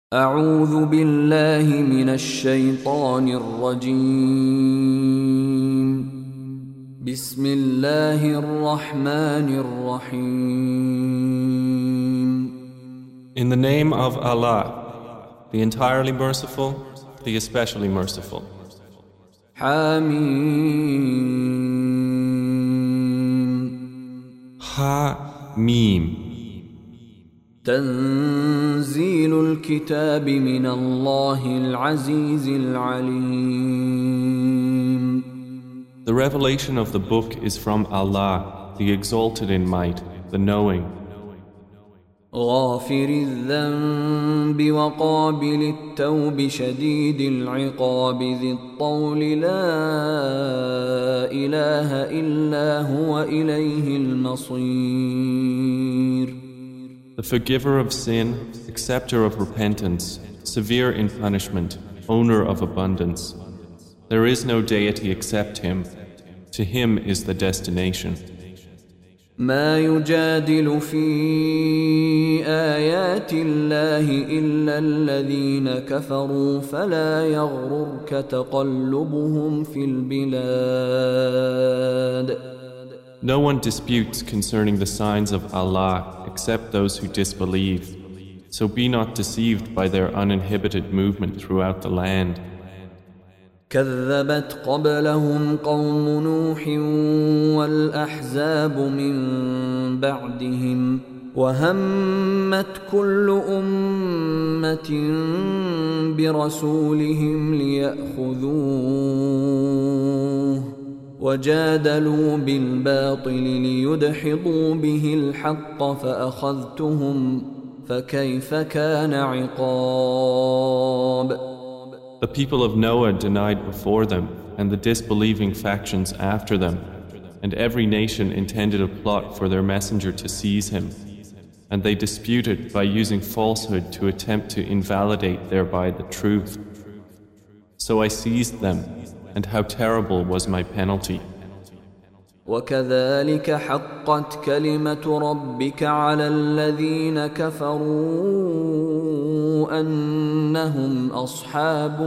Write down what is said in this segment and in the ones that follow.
أعوذ بالله من الشيطان الرجيم. بسم الله الرحمن الرحيم. In the name of Allah, the entirely merciful, the especially merciful. حميم. Ha-Mim. تنزيل الكتاب من الله العزيز العليم. The revelation of the book is from Allah, the exalted in might, the knowing. غافر الذنب وقابل التوب شديد العقاب ذي الطول لا إله إلا هو إليه المصير. The forgiver of sin, acceptor of repentance, severe in punishment, owner of abundance. There is no deity except Him. To Him is the destination. ما يجادل في آيات الله إلا الذين كفروا فلا يغررك تقلبهم في البلاد. No one disputes concerning the signs of Allah except those who disbelieve. So be not deceived by their uninhibited movement throughout the land. كذبت قبلهم قوم نوح والأحزاب من بعدهم وهمت كل أمة برسولهم ليأخذوه وجادلوا بالباطل ليدحضوا به الحق فأخذتهم فكيف كان عقاب. The people of Noah denied before them, and the disbelieving factions after them, and every nation intended a plot for their messenger to seize him, and they disputed by using falsehood to attempt to invalidate thereby the truth. So I seized them, and how terrible was my penalty. وكذلك حقت كلمة ربك على الذين كفروا أنهم أصحاب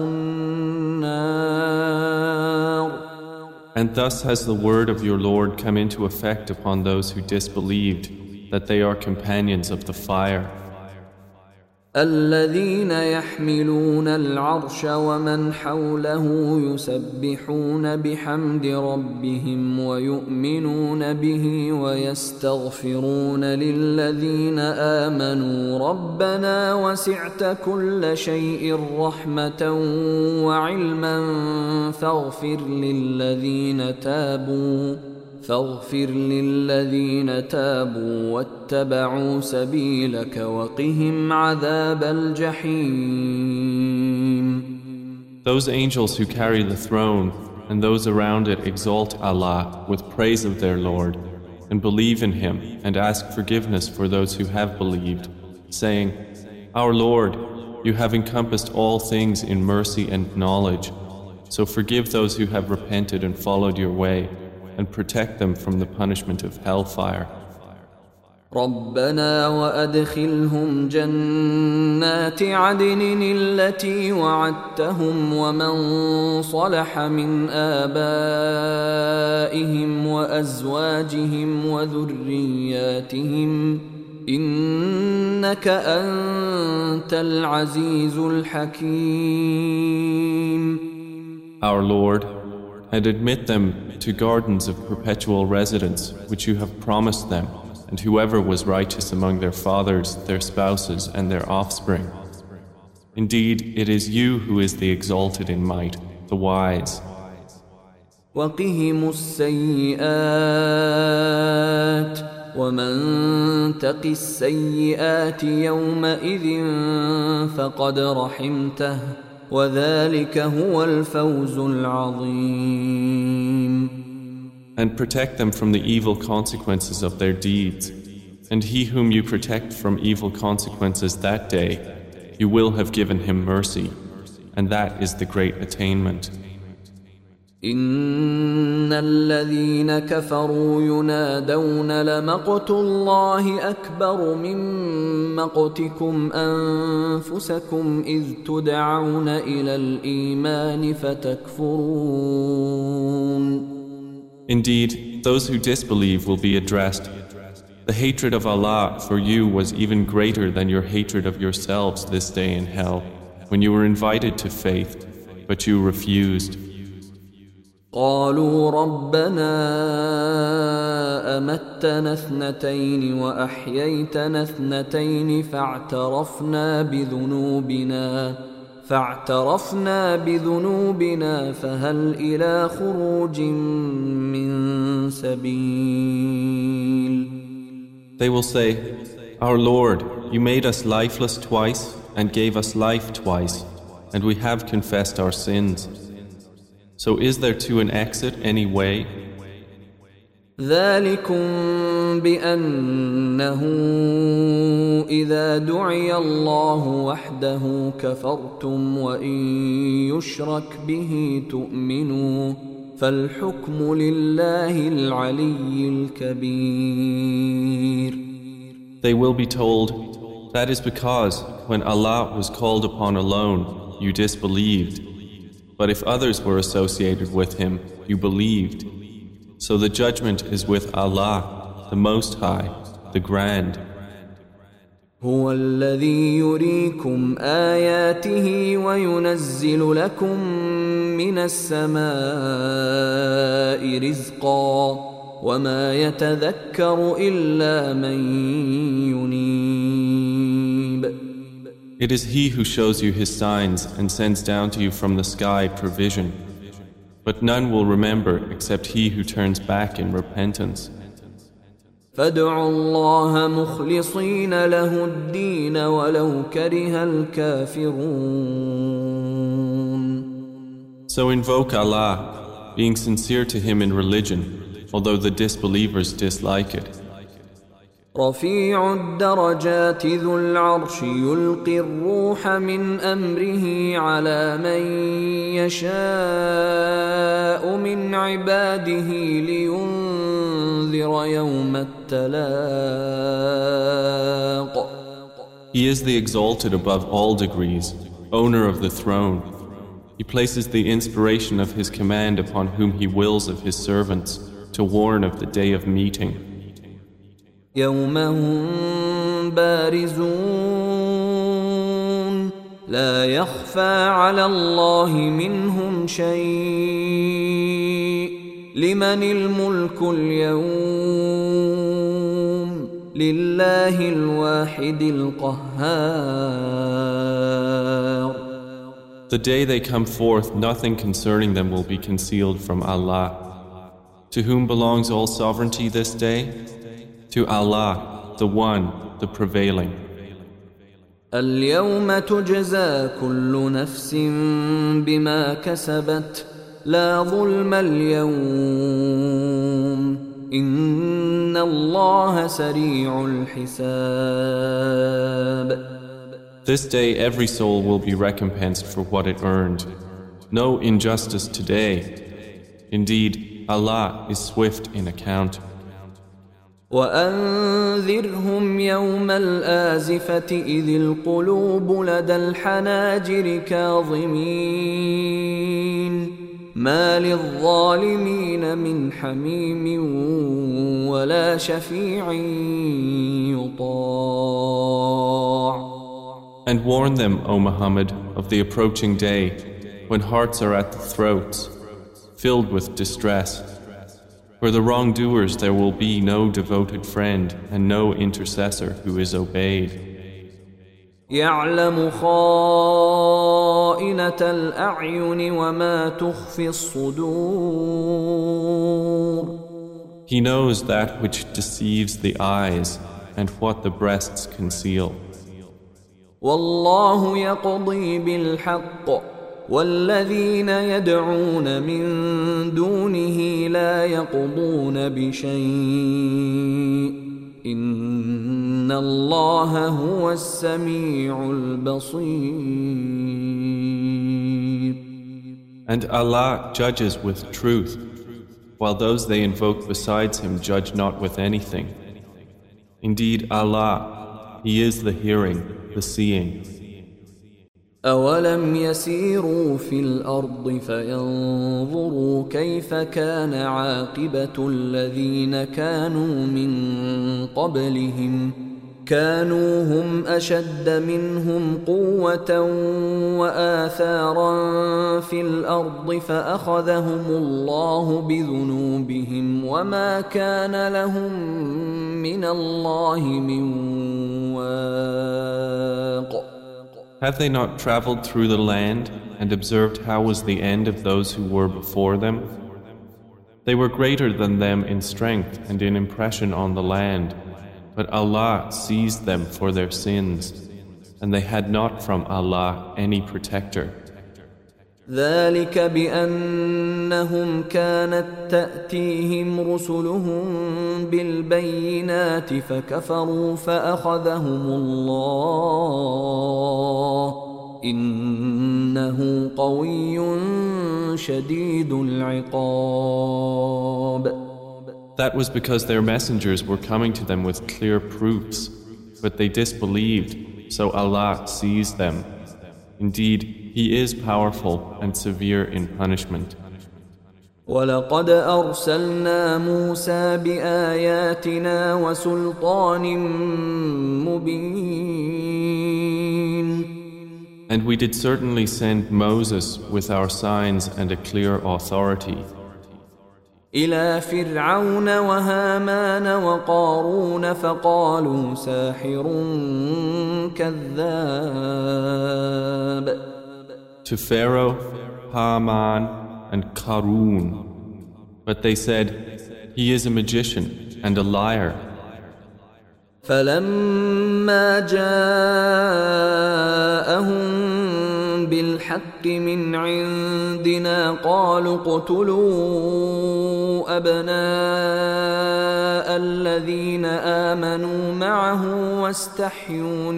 النار. And thus has the word of your Lord come into effect upon those who disbelieved, that they are companions of the fire. الذين يحملون العرش ومن حوله يسبحون بحمد ربهم ويؤمنون به ويستغفرون للذين آمنوا ربنا وسعت كل شيء رحمة وعلما فاغفر للذين تابوا واتبعوا سبيلك وقهم عذاب الجحيم. Those angels who carry the throne and those around it exalt Allah with praise of their Lord and believe in Him and ask forgiveness for those who have believed, saying, Our Lord, you have encompassed all things in mercy and knowledge, so forgive those who have repented and followed your way, and protect them from the punishment of hellfire. ربنا وأدخلهم جنات عدن التي وعدتهم ومن صلح من آبائهم وأزواجهم وذرياتهم إنك أنت العزيز الحكيم. Our Lord, and admit them to gardens of perpetual residence which you have promised them, and whoever was righteous among their fathers, their spouses, and their offspring. Indeed, it is you who is the exalted in might, the wise. وقهم السيئات ومن تق السيئات يومئذ فقد رحمته وذلك هو الفوز العظيم. And protect them from the evil consequences of their deeds. And he whom you protect from evil consequences that day, you will have given him mercy, and that is the great attainment. إن الذين كفروا ينادون لمقت الله أكبر من مقتكم أنفسكم إذ تدعون إلى الإيمان فتكفرون. Indeed, those who disbelieve will be addressed. The hatred of Allah for you was even greater than your hatred of yourselves this day in hell, when you were invited to faith, but you refused. قالوا ربنا أمتنا اثنتين وأحييتنا اثنتين فاعترفنا بذنوبنا فهل إلى خروج من سبيل. They will say, Our Lord, you made us lifeless twice and gave us life twice, and we have confessed our sins. So is there to an exit any way? ذلكم بأنه إذا دعي الله وحده كفرتم وإن يشرك به تؤمنوا فالحكم لله العلي الكبير. They will be told, that is because when Allah was called upon alone, you disbelieved. But if others were associated with Him, you believed. So the judgment is with Allah, the Most High, the Grand. هو الذي يريكم آياته وينزل لكم من السماء رزقا وما يتذكر إلا من ينيب. It is He who shows you His signs and sends down to you from the sky provision. But none will remember except he who turns back in repentance. فادعوا الله مخلصين له الدين ولو كره الكافرون. So invoke Allah, being sincere to Him in religion, although the disbelievers dislike it. رفيع الدرجات ذو العرش يلقي الروح من أمره على من يشاء من عباده لينذر يوم التلاق. He is the exalted above all degrees, owner of the throne. He places the inspiration of His command upon whom He wills of His servants to warn of the day of meeting. يوم هم بارزون لا يخفى على الله منهم شيء لمن الملك اليوم لله الواحد القهار. The day they come forth, nothing concerning them will be concealed from Allah. To whom belongs all sovereignty this day? To Allah, the One, the Prevailing. اليوم تجزى كل نفس بما كسبت لا ظلم اليوم إن الله سريع الحساب. This day every soul will be recompensed for what it earned. No injustice today. Indeed, Allah is swift in account. وأنذرهم يوم الآزفة إذ القلوب لدى الحناجر كاظمين ما للظالمين من حميم ولا شفيع يطاع. And warn them, O Muhammad, of the approaching day when hearts are at the throats, filled with distress. For the wrongdoers there will be no devoted friend and no intercessor who is obeyed. يعلم خائنة الأعين وما تخفي الصدور. He knows that which deceives the eyes and what the breasts conceal. والله يقضي بالحق والذين يدعون من دونه لا يقضون بشيء إن الله هو السميع البصير. And Allah judges with truth, while those they invoke besides Him judge not with anything. Indeed, Allah, He is the hearing, the seeing. أولم يسيروا في الأرض فينظروا كيف كان عاقبة الذين كانوا من قبلهم كانوا هم أشد منهم قوة وآثارا في الأرض فأخذهم الله بذنوبهم وما كان لهم من الله من واق. Have they not traveled through the land and observed how was the end of those who were before them? They were greater than them in strength and in impression on the land, but Allah seized them for their sins, and they had not from Allah any protector. ذلك بأنهم كانت تأتيهم رسلهم بالبينات فكفروا فأخذهم الله إنه قوي شديد العقاب. That was because their messengers were coming to them with clear proofs, but they disbelieved, so Allah seized them. Indeed, He is powerful and severe in punishment. وَلَقَدْ أَرْسَلْنَا مُوسَى بِآيَاتِنَا وَسُلْطَانٍ مُبِينٍ. And we did certainly send Moses with our signs and a clear authority إِلَى فِرْعَوْنَ وَهَامَانَ وَقَارُونَ فَقَالُوا سَاحِرٌ كَذَّابٌ. To Pharaoh, Haman, and Qarun. But they said, he is a magician and a liar. فَلَمَّا جَاءَهُم بِالْحَقِّ مِنْ عِندِنَا قَالُوا اقْتُلُوا أَبْنَاءَ الَّذِينَ آمَنُوا مَعَهُ وَاسْتَحْيُوا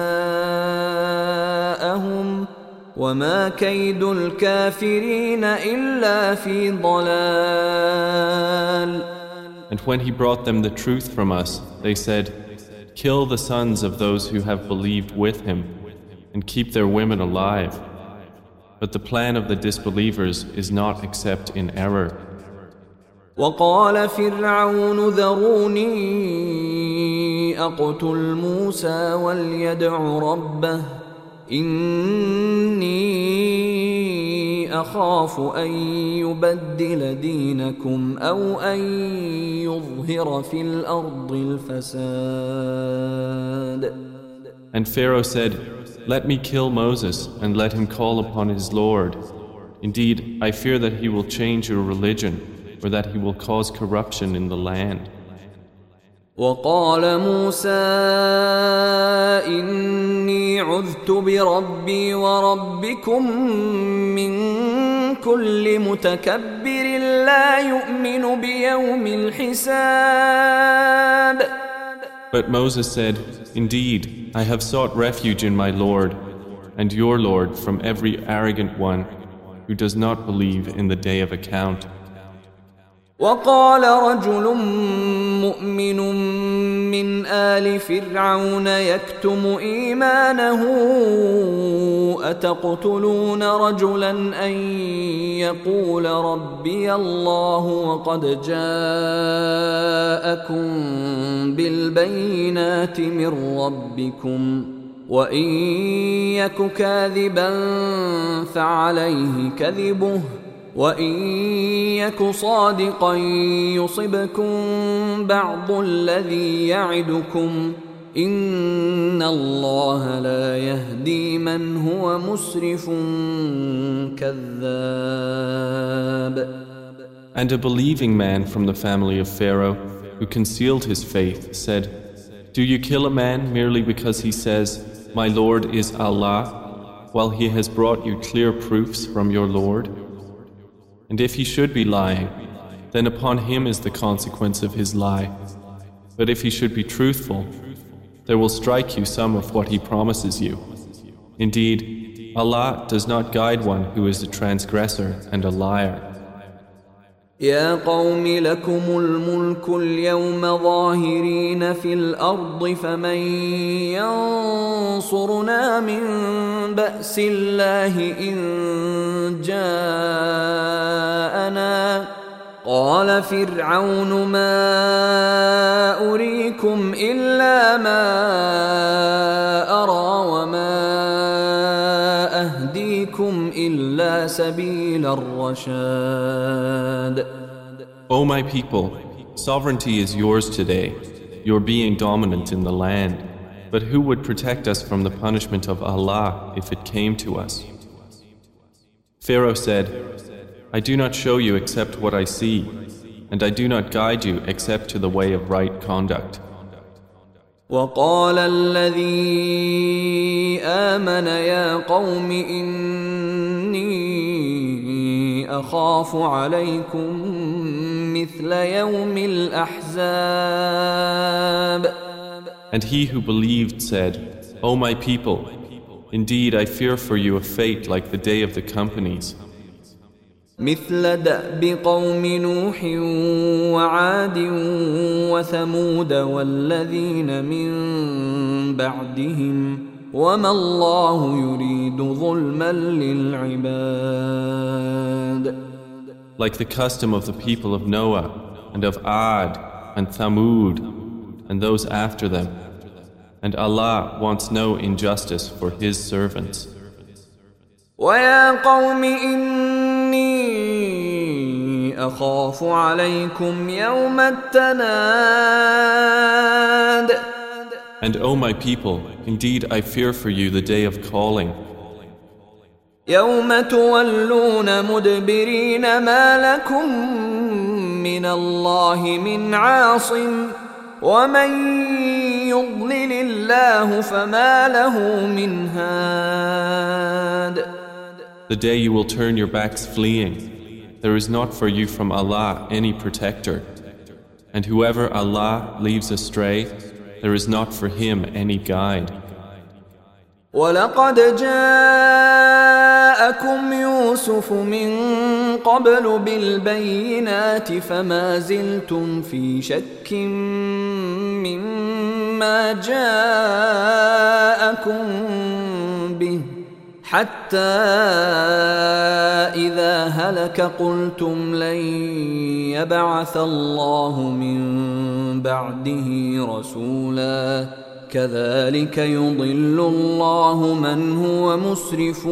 نِسَاءَهُمْ وَمَا كَيْدُ الْكَافِرِينَ إِلَّا فِي ضَلَالٍ. And when he brought them the truth from us, they said, kill the sons of those who have believed with him and keep their women alive. But the plan of the disbelievers is not except in error. وقال فرعون ذروني أقتل موسى وليدع ربه إني أخاف أن يبدل دينكم أو أن يظهر في الأرض الفساد. And Pharaoh said, let me kill Moses and let him call upon his Lord. Indeed, I fear that he will change your religion or that he will cause corruption in the land. وقال موسى إني عذت بربي وربكم من كل متكبر لا يؤمن بيوم الحساب. But Moses said, indeed, I have sought refuge in my Lord and your Lord from every arrogant one who does not believe in the day of account. وقال رجل مؤمن من آل فرعون يكتم إيمانه أتقتلون رجلا أن يقول ربي الله وقد جاءكم بالبينات من ربكم وإن يك كاذبا فعليه كذبه وإن يك صادقا يصبكم بعض الذي يعدكم إن الله لا يهدي من هو مسرف كذاب. And a believing man from the family of Pharaoh who concealed his faith said, do you kill a man merely because he says, my Lord is Allah, while he has brought you clear proofs from your Lord? And if he should be lying, then upon him is the consequence of his lie. But if he should be truthful, there will strike you some of what he promises you. Indeed, Allah does not guide one who is a transgressor and a liar. يا قوم لكم الملك اليوم ظاهرين في الأرض فمن ينصرنا من بأس الله إن جاءنا قال فرعون ما أريكم إلا ما أرى وما أهديكم إلا سبيل الرشاد. O my people, sovereignty is yours today, your being dominant in the land. But who would protect us from the punishment of Allah if it came to us? Pharaoh said, I do not show you except what I see, and I do not guide you except to the way of right conduct. وقال الذي آمن يا قوم إني أخاف عليكم مثل يوم الأحزاب. And he who believed said, O my people, indeed I fear for you a fate like the day of the companies. مثل دأب قوم نوح وعاد وثمود والذين من بعدهم وما الله يريد ظلما للعباد. Like the custom of the people of Noah and of Ad and Thamud and those after them. And Allah wants no injustice for His servants. وَيَا قَوْمِ إِنِّي أَخَافُ عَلَيْكُمْ يَوْمَ التَّنَادِ. And O my people, indeed I fear for you the day of calling. يَوْمَ تُوَلُّونَ مُدْبِرِينَ مَا لَكُمْ مِنَ اللَّهِ مِنْ عَاصِمٍ وَمَنْ يُضْلِلِ اللَّهُ فَمَا لَهُ مِنْ هَادٍ. The day you will turn your backs fleeing, there is not for you from Allah any protector. And whoever Allah leaves astray, there is not for him any guide. وَلَقَدْ جَاءَكُمْ يُوسُفُ مِنْ قَبْلُ بِالْبَيِّنَاتِ فَمَا زِلْتُمْ فِي شَكٍّ مِّمَّا جَاءَكُمْ بِهِ حَتَّى إِذَا هَلَكَ قُلْتُمْ لَنْ يَبْعَثَ اللَّهُ مِنْ بَعْدِهِ رَسُولًا كذلك يضل الله من هو مسرف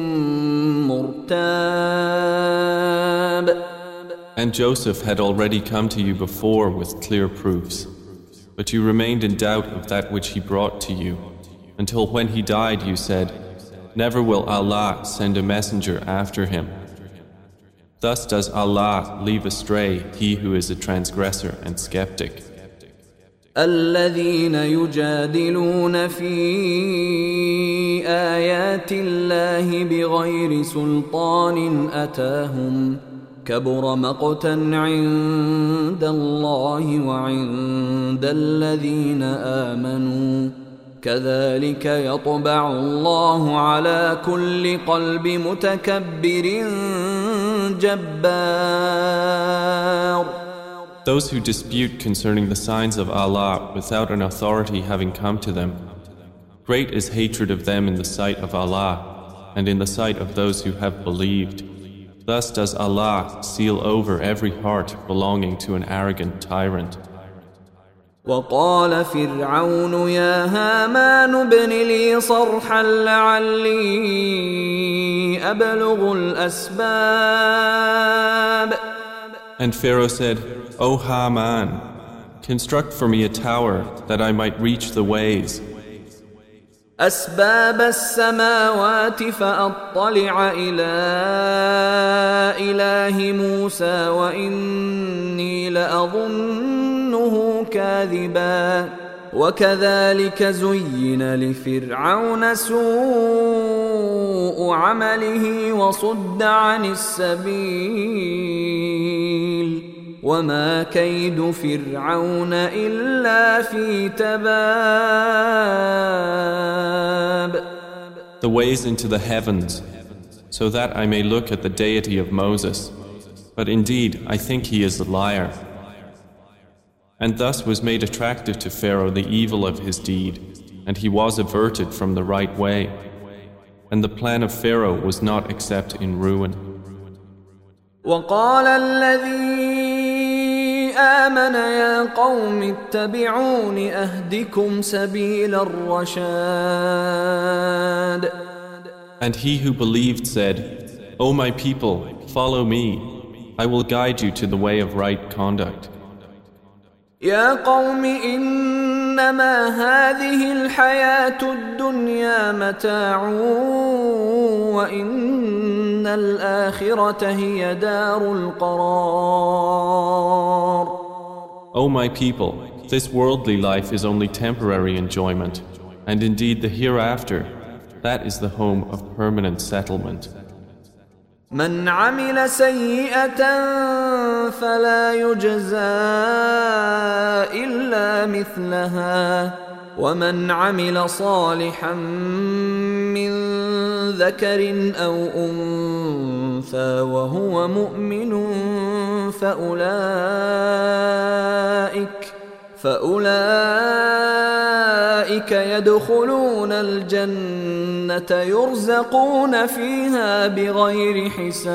مرتاب. And Joseph had already come to you before with clear proofs, but you remained in doubt of that which he brought to you, until when he died you said, Never will Allah send a messenger after him. Thus does Allah leave astray he who is a transgressor and skeptic. الذين يجادلون في آيات الله بغير سلطان أتاهم كبر مقتا عند الله وعند الذين آمنوا كذلك يطبع الله على كل قلب متكبر جبار. Those who dispute concerning the signs of Allah without an authority having come to them, great is hatred of them in the sight of Allah and in the sight of those who have believed. Thus does Allah seal over every heart belonging to an arrogant tyrant. وقال فرعون يا هامان ابن لي صرحا لعلي أبلغ الأسباب. And Pharaoh said, O Haman, construct for me a tower that I might reach the ways. أسباب السماوات فأطلع إلى إله موسى وإني لأظنه كاذبا وكذلك زين لفرعون سوء عمله وصد عن السبيل وما كيد فرعون إلا في تباب. the ways into the heavens, so that I may look at the deity of Moses. But indeed, I think he is a liar. And thus was made attractive to Pharaoh the evil of his deed, and he was averted from the right way. And the plan of Pharaoh was not except in ruin. وقال الذي آمن يا قوم اتبعون أهدكم سبيل الرشاد. And he who believed said, O my people, follow me. I will guide you to the way of right conduct. يا قوم إنما هذه الحياة الدنيا متاع وإن الآخرة هي دار القرار. O my people, this worldly life is only temporary enjoyment, and indeed the hereafter, that is the home of permanent settlement. من عمل سيئة فلا يجزى إلا مثلها ومن عمل صالحا من ذكر أو أنثى وهو مؤمن فأولئك يدخلون الجنة يرزقون فيها بغير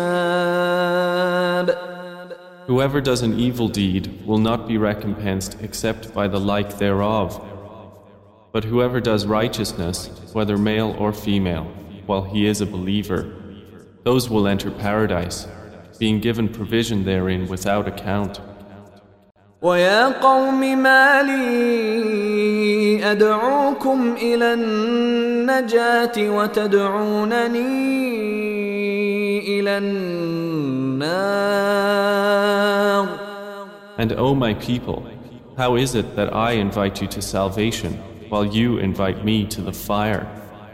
حساب. Whoever does an evil deed will not be recompensed except by the like thereof. But whoever does righteousness, whether male or female, while he is a believer, those will enter paradise, being given provision therein without account. ويا قوم ما لي أدعوكم إلى النجاة وتدعونني إلى النار. And O my people, how is it that I invite you to salvation while you invite me to the fire?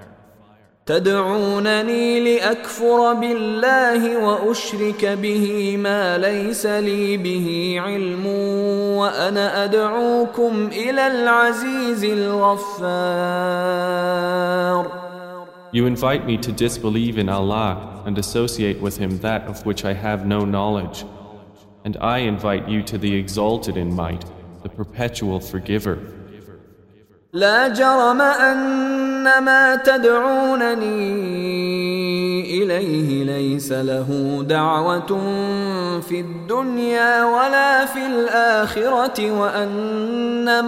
تدعونني لأكفر بالله وأشرك به ما ليس لي به علم وأنا أدعوكم إلى العزيز الغفار. You invite me to disbelieve in Allah and associate with Him that of which I have no knowledge. And I invite you to the exalted in might, the perpetual forgiver. لا جرم أن ما تدعونني إليه ليس له دعوة في الدنيا ولا في الآخرة وأن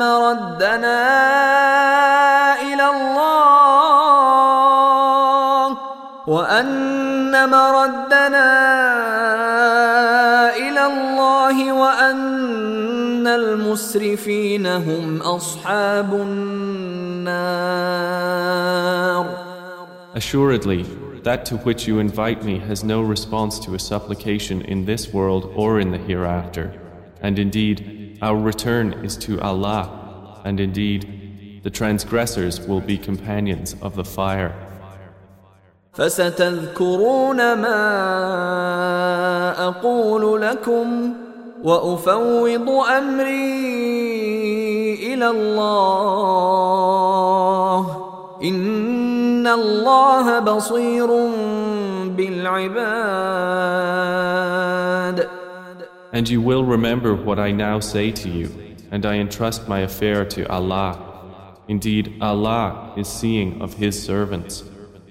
مردنا إلى الله وأن المسرفين هم أصحاب النار. Assuredly, that to which you invite me has no response to a supplication in this world or in the hereafter. And indeed, our return is to Allah. And indeed, the transgressors will be companions of the fire. فستذكرون ما أقول لكم وأفوض أمري إلى الله إن الله بصير بالعباد. And you will remember what I now say to you, and I entrust my affair to Allah. Indeed, Allah is seeing of His servants.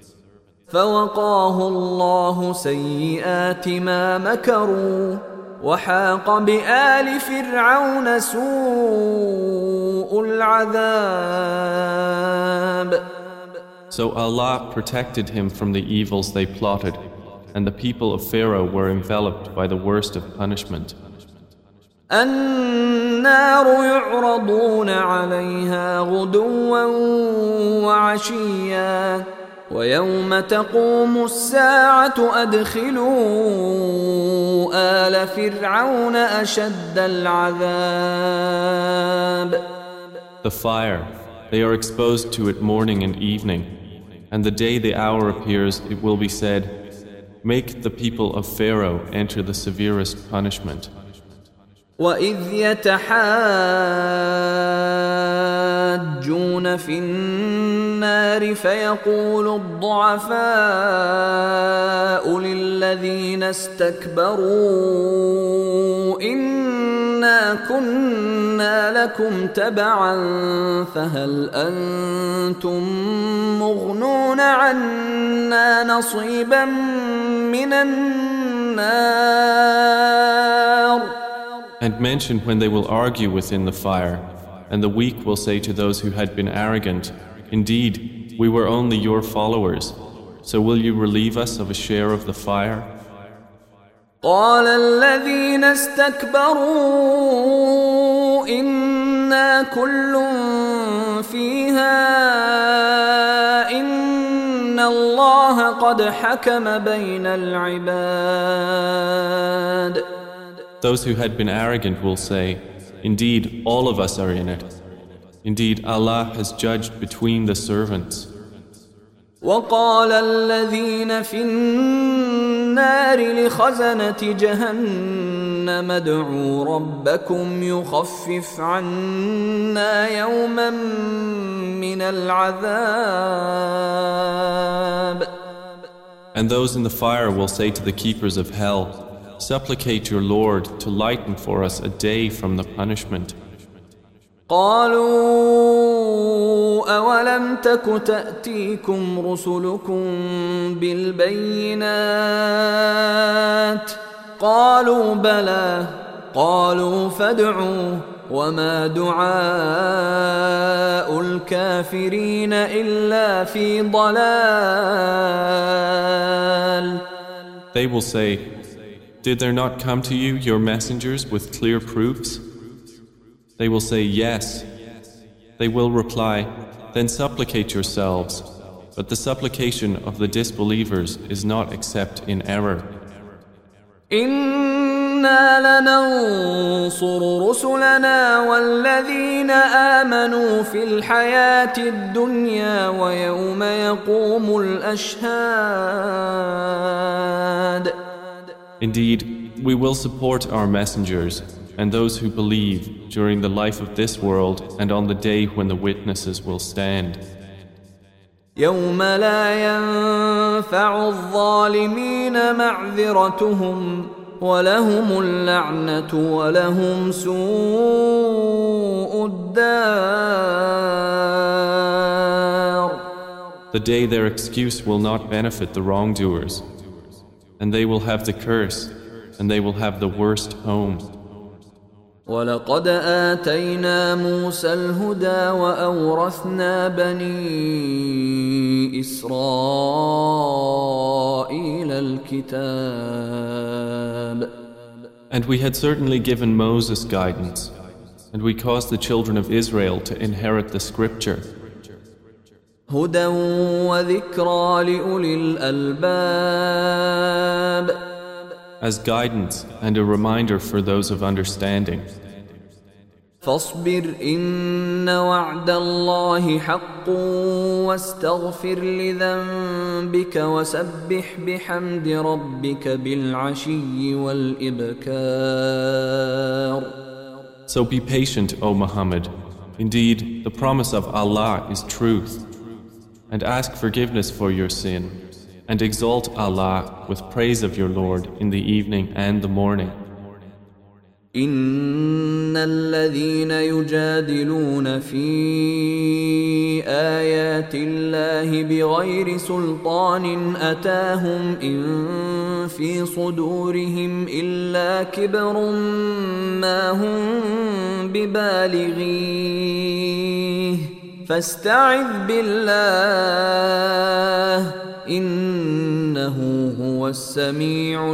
فوقاه الله سيئات ما مكروا وحاق بآل فرعون سوء العذاب. So Allah protected him from the evils they plotted, and the people of Pharaoh were enveloped by the worst of punishment. النار يعرضون عليها غدوا وعشيا ويوم تقوم الساعة أدخلوا آل فرعون أشد العذاب. The fire, they are exposed to it morning and evening, and the day the hour appears it will be said, make the people of Pharaoh enter the severest punishment. وَإِذْ يَتَحَاجُّونَ يحاجون في النار فيقول الضعفاء للذين استكبروا إنا كنا لكم تبعا فهل أنتم مغنون عنا نصيبا من النار. And mention when they will argue within the fire, and the weak will say to those who had been arrogant, "Indeed, we were only your followers, so will you relieve us of a share of the fire?" قال الذين استكبروا إنا كل فيها إن الله قد حكم بين العباد. Those who had been arrogant will say, "Indeed, all of us are in it. Indeed, Allah has judged between the servants." وقال الذين في النار لخزنة جهنم ادعوا ربكم يخفف عنا يوما من العذاب. And those in the fire will say to the keepers of hell, "Supplicate your Lord to lighten for us a day from the punishment." قالوا أولم تك تأتيكم رسلكم بالبينات قالوا بلى قالوا فادعوا وما دعاء الكافرين إلا في ضلال. They will say, "Did there not come to you your messengers with clear proofs?" They will say, "Yes." They will reply, "Then supplicate yourselves." But the supplication of the disbelievers is not except in error. إنا لننصر رسلنا والذين آمنوا في الحياة الدنيا ويوم يقوم الأشهاد. Indeed, we will support our messengers and those who believe during the life of this world and on the day when the witnesses will stand. يوم لا ينفع الظالمين معذرتهم ولهم اللعنة ولهم سوء الدار. The day their excuse will not benefit the wrongdoers, and they will have the curse, and they will have the worst home. ولقد آتينا موسى الهدى وأورثنا بني إسرائيل الكتاب. And we had certainly given Moses guidance, and we caused the children of Israel to inherit the scripture. هدى وذكرى لأولي الألباب. As guidance and a reminder for those of understanding. فاصبر إن وعد الله حق واستغفر لذنبك وسبح بحمد ربك بالعشي والإبكار. So be patient, O Muhammad. Indeed, the promise of Allah is truth. And ask forgiveness for your sin. And exalt Allah with praise of your Lord in the evening and the morning. إن الذين يجادلون في آيات الله بغير سلطان أتاهم إن في صدورهم إلا كبر ما هم ببالغيه فاستعذ بالله إنه هو السميع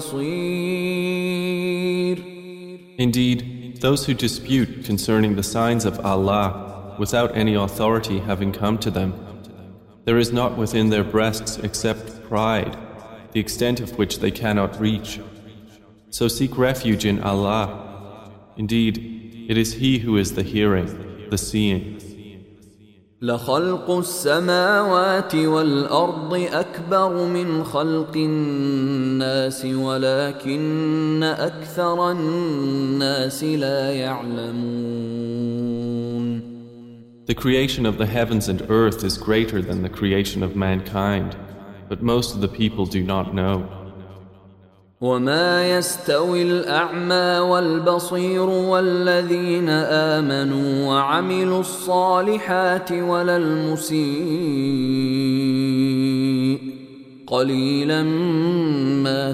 البصير. Indeed, those who dispute concerning the signs of Allah without any authority having come to them, there is not within their breasts except pride, the extent of which they cannot reach. So seek refuge in Allah. Indeed, it is He who is the hearing, the seeing. لخلق السماوات والأرض أكبر من خلق الناس ولكن أكثر الناس لا يعلمون. The creation of the heavens and earth is greater than the creation of mankind, but most of the people do not know. وما يستوي الأعمى والبصير والذين آمنوا وعملوا الصالحات ولا المسيء قليلا ما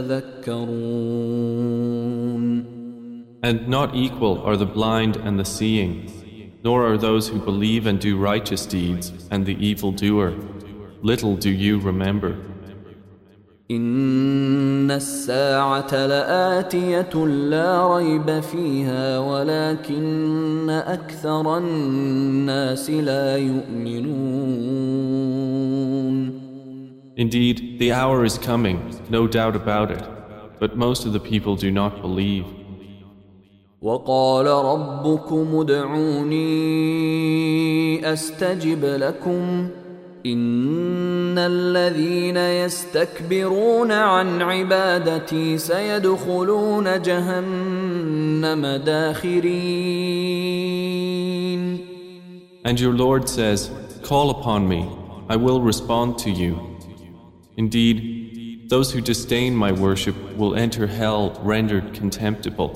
تتذكرون. And not equal are the blind and the seeing, nor are those who believe and do righteous deeds and the evildoer. Little do you remember. إن الساعة لآتية لا ريب فيها ولكن أكثر الناس لا يؤمنون. Indeed, the hour is coming, no doubt about it, but most of the people do not believe. وقال ربكم ادعوني أستجب لكم إن الذين يستكبرون عن عبادتي سيدخلون جهنم داخرين. And your Lord says, call upon me, I will respond to you. Indeed, those who disdain my worship will enter hell rendered contemptible.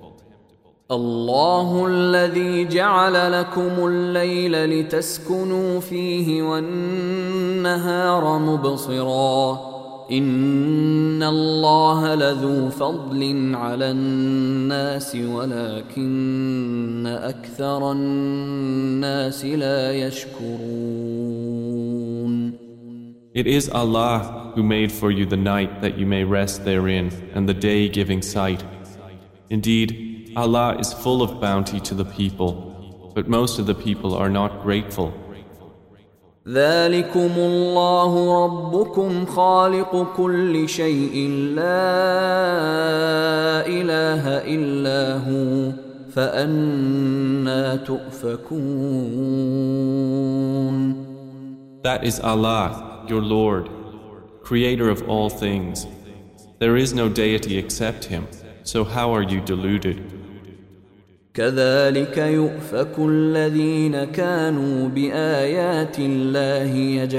الله الذي جعل لكم الليل لتسكنوا فيه والنهار مبصرا إن الله لذو فضل على الناس ولكن أكثر الناس لا يشكرون. It is Allah who made for you the night that you may rest therein and the day giving sight. Indeed, Allah is full of bounty to the people, but most of the people are not grateful. ذلكم الله ربكم خالق كل شيء لا إله إلا هو فأنى تؤفكون. That is Allah, your Lord, creator of all things. There is no deity except Him, so how are you deluded? كذلك يؤفك الذين كانوا بآيات الله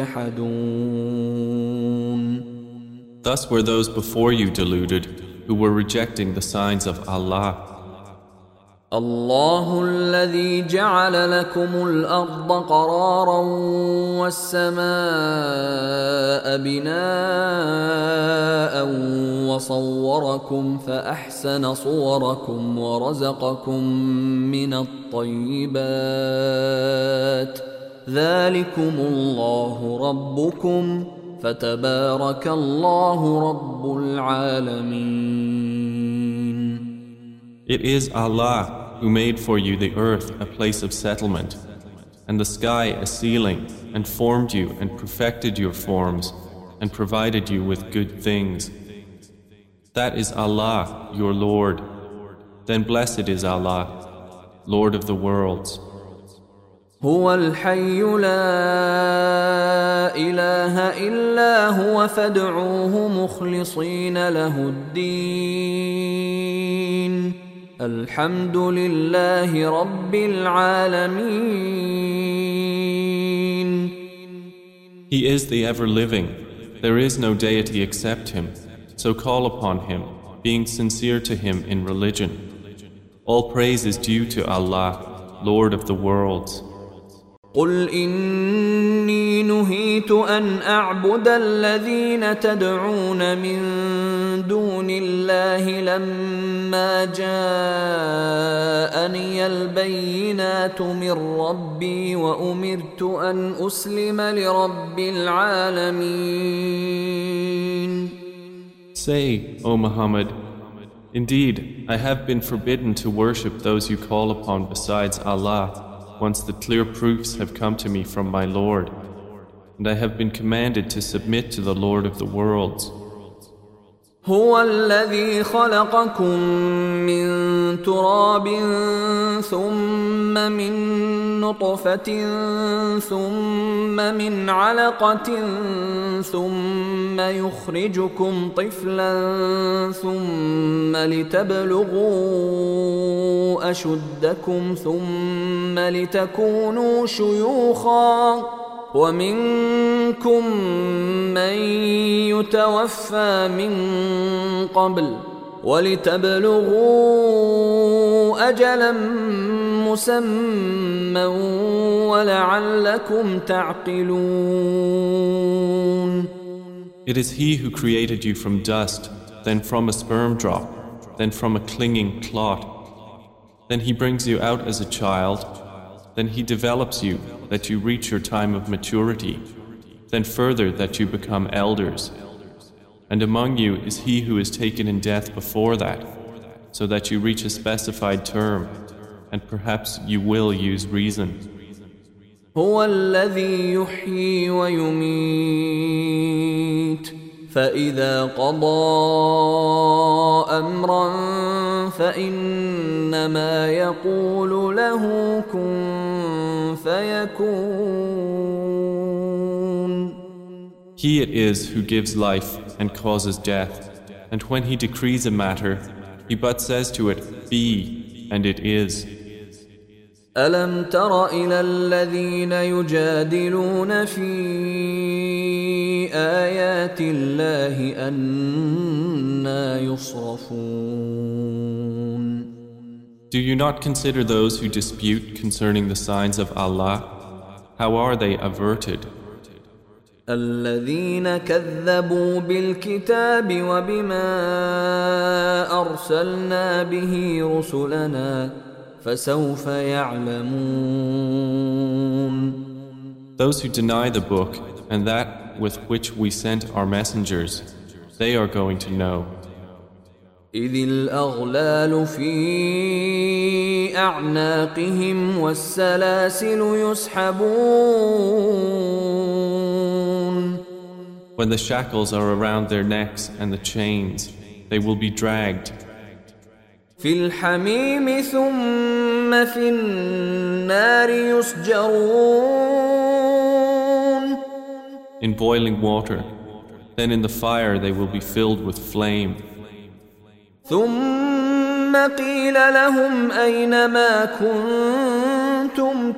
يجحدون. Thus were those before you deluded, who were rejecting the signs of Allah. الله الذي جعل لكم الأرض قرارا والسماء بناء وصوركم فأحسن صوركم ورزقكم من الطيبات ذلكم الله ربكم فتبارك الله رب العالمين. It is Allah who made for you the earth a place of settlement, and the sky a ceiling, and formed you and perfected your forms, and provided you with good things. That is Allah, your Lord. Then blessed is Allah, Lord of the worlds. هو الحي لا إله إلا هو فادعوه مخلصين له الدين الحمد لله رب العالمين. He is the ever-living. There is no deity except Him. So call upon Him, being sincere to Him in religion. All praise is due to Allah, Lord of the worlds. قل إني نهيت أن أعبد الذين تدعون من دون الله لما جاءني البينات من ربي وأمرت أن أسلم لرب العالمين. Say, O Muhammad, indeed, I have been forbidden to worship those you call upon besides Allah, once the clear proofs have come to me from my Lord, and I have been commanded to submit to the Lord of the worlds. هو الذي خلقكم من تراب ثم من نطفة ثم من علقة ثم يخرجكم طفلا ثم لتبلغوا أشدكم ثم لتكونوا شيوخا ومنكم من يتوفى من قبل ولتبلغوا أجلا مسمى ولعلكم تعقلون. It is He who created you from dust, then from a sperm drop, then from a clinging clot. Then He brings you out as a child, then He develops you that you reach your time of maturity, then further that you become elders. And among you is he who is taken in death before that, so that you reach a specified term, and perhaps you will use reason. هو الذي يحيي ويميت فإذا قضى أمرا فإنما يقول له كن فيكون. He it is who gives life and causes death, and when He decrees a matter, He but says to it, be, and it is. ألم تر إلى الذين يجادلون في آيات الله أنى يصرفون. Do you not consider those who dispute concerning the signs of Allah? How are they averted? الذين كذبوا بالكتاب وبما أرسلنا به رسلنا فسوف يعلمون. Those who deny the book and that with which we sent our messengers, they are going to know. إذ الأغلال في أعناقهم والسلاسل يسحبون. When the shackles are around their necks and the chains, they will be dragged. في الحميم ثم في النار يسجرون. In boiling water, then in the fire they will be filled with flame. ثم قيل لهم أين ما كنتم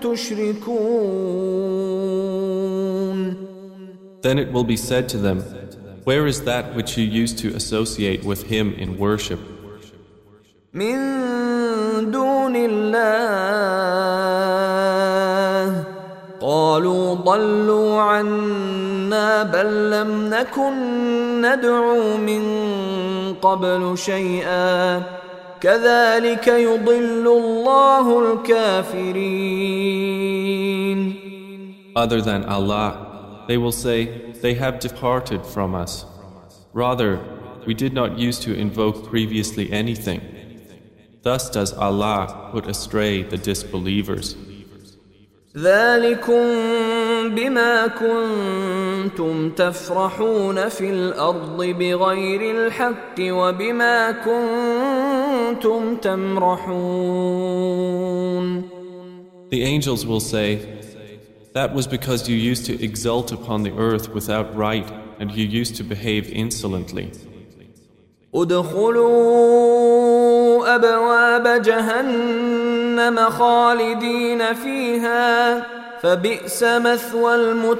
تشركون. Then it will be said to them, where is that which you used to associate with Him in worship? من دون الله قالوا ضلوا عنا بل لم نكن ندعو من قبل شيئا كذلك يضل الله الكافرين. Other than Allah, they will say, they have departed from us. Rather, we did not use to invoke previously anything. Thus does Allah put astray the disbelievers. ذلكم بما كنتم تفرحون في الأرض بغير الحق وبما كنتم تمرحون. The angels will say, that was because you used to exult upon the earth without right and you used to behave insolently. ادخلوا أبواب جهنم خالدين فيها فبئس مثوى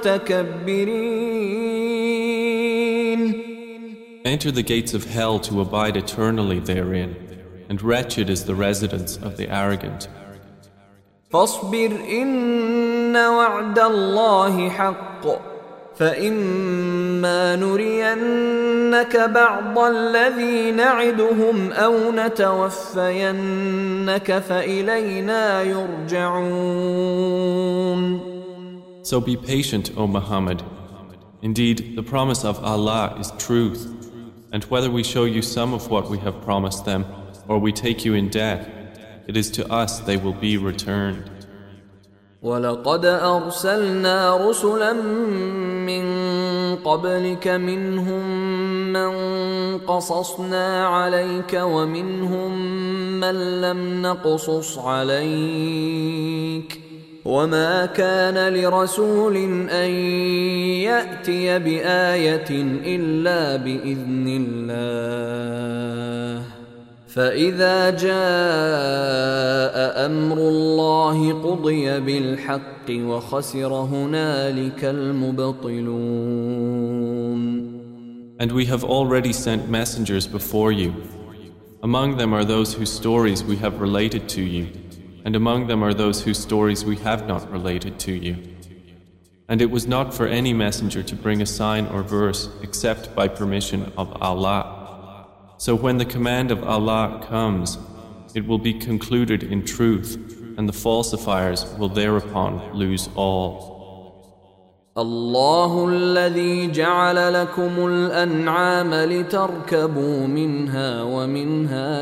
المتكبرين. Enter the gates of hell to abide eternally therein, and wretched is the residence of the arrogant. فاصبر إن وعد الله حق فإما نرينك بعض الذي نعدهم أو نتوفينك فإلينا يرجعون. So be patient, O Muhammad. Indeed, the promise of Allah is truth, and whether we show you some of what we have promised them, or we take you in death, it is to us they will be returned. ولقد أرسلنا رسلا من قبلك منهم من قصصنا عليك ومنهم من لم نقصص عليك وما كان لرسول أن يأتي بآية إلا بإذن الله فإذا جاء أمر الله قضي بالحق وخسر هنالك المبطلون. And we have already sent messengers before you. Among them are those whose stories we have related to you, and among them are those whose stories we have not related to you. And it was not for any messenger to bring a sign or verse except by permission of Allah. So when the command of Allah comes, it will be concluded in truth, and the falsifiers will thereupon lose all. الله الذي جعل لكم الأنعام لتركبوا منها ومنها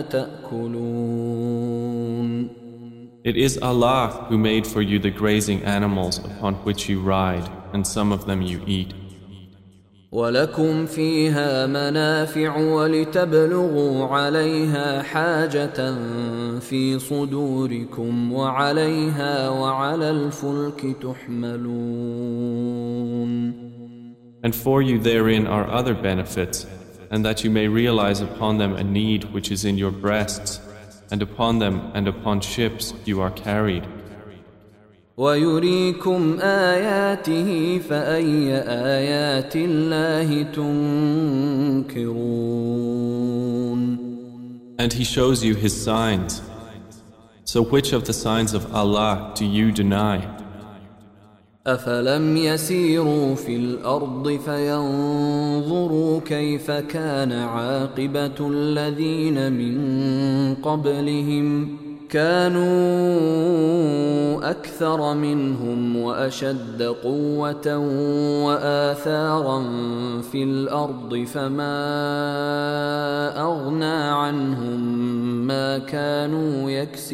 تأكلون. It is Allah who made for you the grazing animals upon which you ride, and some of them you eat. ولكم فيها منافع ولتبلغوا عليها حاجة في صدوركم وعليها وعلى الفلك تحملون. And for you therein are other benefits, and that you may realize upon them a need which is in your breasts, and upon them and upon ships you are carried. ويريكم آياته فأي آيات الله تنكرون. And He shows you His signs. So which of the signs of Allah do you deny? أفلم يسيروا في الأرض فينظروا كيف كان عاقبة الذين من قبلهم كانوا أكثر منهم وأشد قوة وآثارا في الأرض فما أغنى عنهم ما كانوا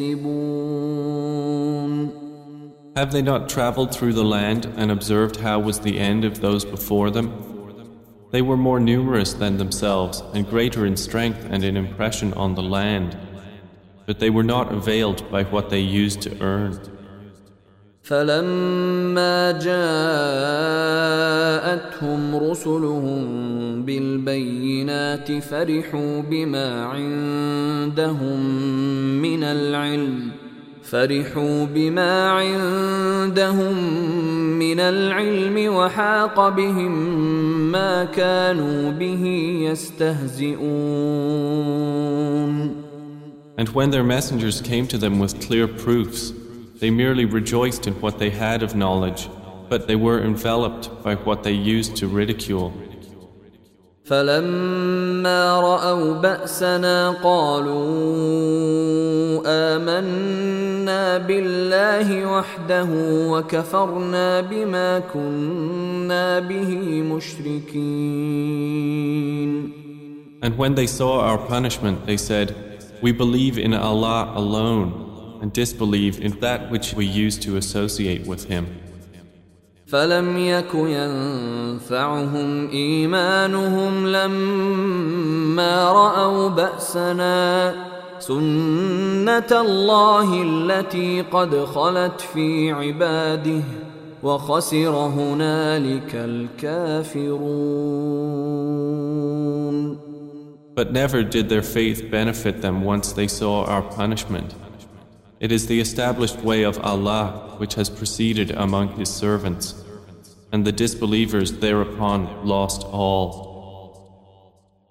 يكسبون. Have they not traveled through the land and observed how was the end of those before them? They were more numerous than themselves and greater in strength and in impression on the land. But they were not availed by what they used to earn. فلما جاءتهم رسلهم بالبينات فرحوا بما عندهم من العلم وحاق بهم ما كانوا به يستهزئون. And when their messengers came to them with clear proofs, they merely rejoiced in what they had of knowledge, but they were enveloped by what they used to ridicule. فلما رأوا بأسنا قالوا آمنا بالله وحده وكفرنا بما كنا به مشركين. And when they saw our punishment, they said, "We believe in Allah alone and disbelieve in that which we used to associate with Him." فلم يك ينفعهم إيمانهم لما رأوا بأسنا سنة الله التي قد خلت في عباده وخسر هنالك الكافرون. But never did their faith benefit them once they saw our punishment. It is the established way of Allah which has proceeded among His servants, and the disbelievers thereupon lost all.